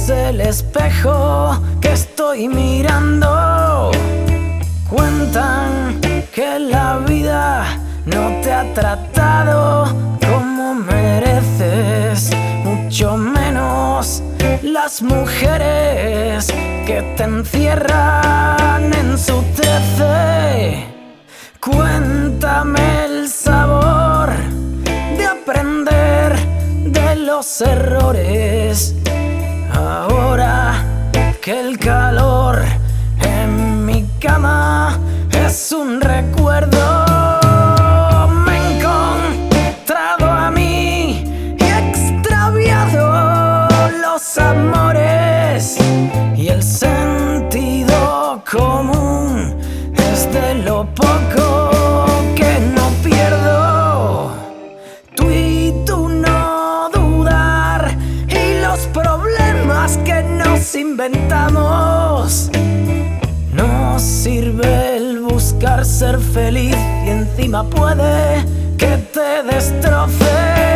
es el espejo que estoy mirando. Cuentan que la vida no te ha tratado como mereces, mucho menos las mujeres que te encierran en su 13. Cuéntame el sabor de aprender de los errores, ahora que el calor en mi cama es un recuerdo. Me he encontrado a mí y he extraviado los amores, y el sentido común es de lo poco que no pierdo. Tú y tú no dudar, y los problemas que nos inventamos. No sirve el buscar ser feliz y encima puede que te destroce.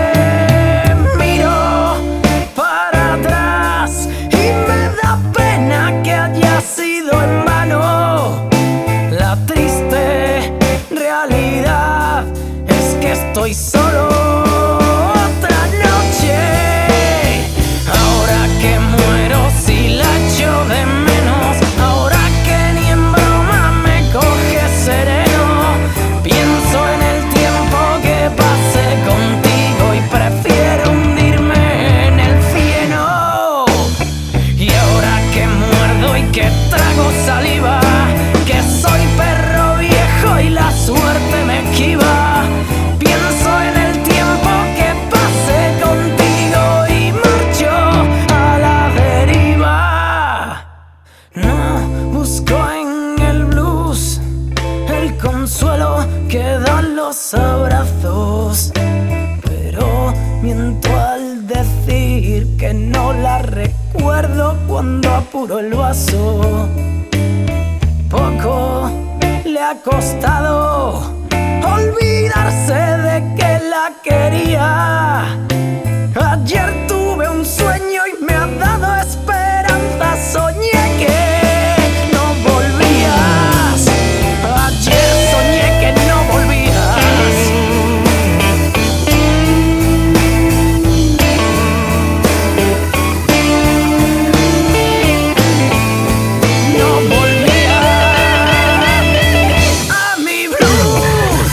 Miro para atrás y me da pena que haya sido en vano. La triste realidad es que estoy solo otra noche. Ahora que muero si la echo de menos, ahora que ni en broma me coge sereno. Pienso en el tiempo que pasé contigo y prefiero hundirme en el cieno. Y ahora que muerdo y que trago saliva, que soy perro viejo y la suerte me esquiva, pienso en el tiempo que pasé contigo y marcho a la deriva. No busco en el blues el consuelo que dan los abrazos, pero miento al decir que no la recuerdo cuando apuro el vaso. Poco le ha costado olvidarse de que la quería. Ayer tuve un sueño y me ha dado esperanza. Soñé que no volvías. Ayer soñé que no volvías. No volvías a mi blues.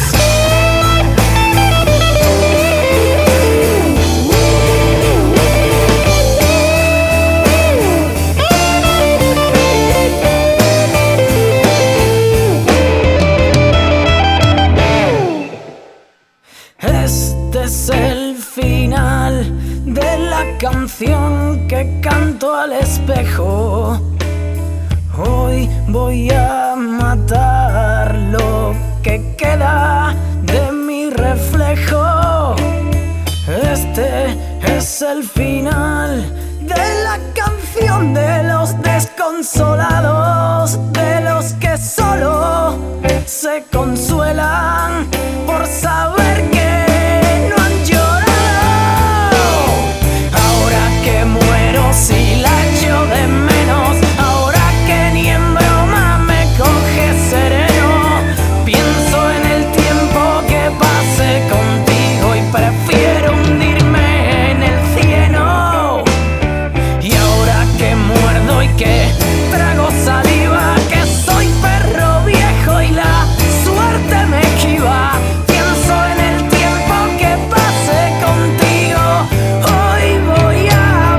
Este es el final de la canción que canto al espejo. Hoy voy a matar lo que queda de mi reflejo. Este es el final de la canción de los desconsolados, de los que solo se consuelan por saber que no han llorado. Ahora que muero si la echo de menos, ahora que ni en broma me coge sereno. Pienso en el tiempo que pasé contigo y prefiero hundirme en el cieno. Y ahora que muerdo y que trago saliva, que soy perro viejo y la suerte me esquiva, pienso en el tiempo que pasé contigo. Hoy voy a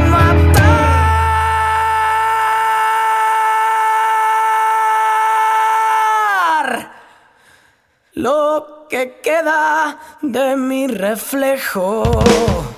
matar lo que queda de mi reflejo.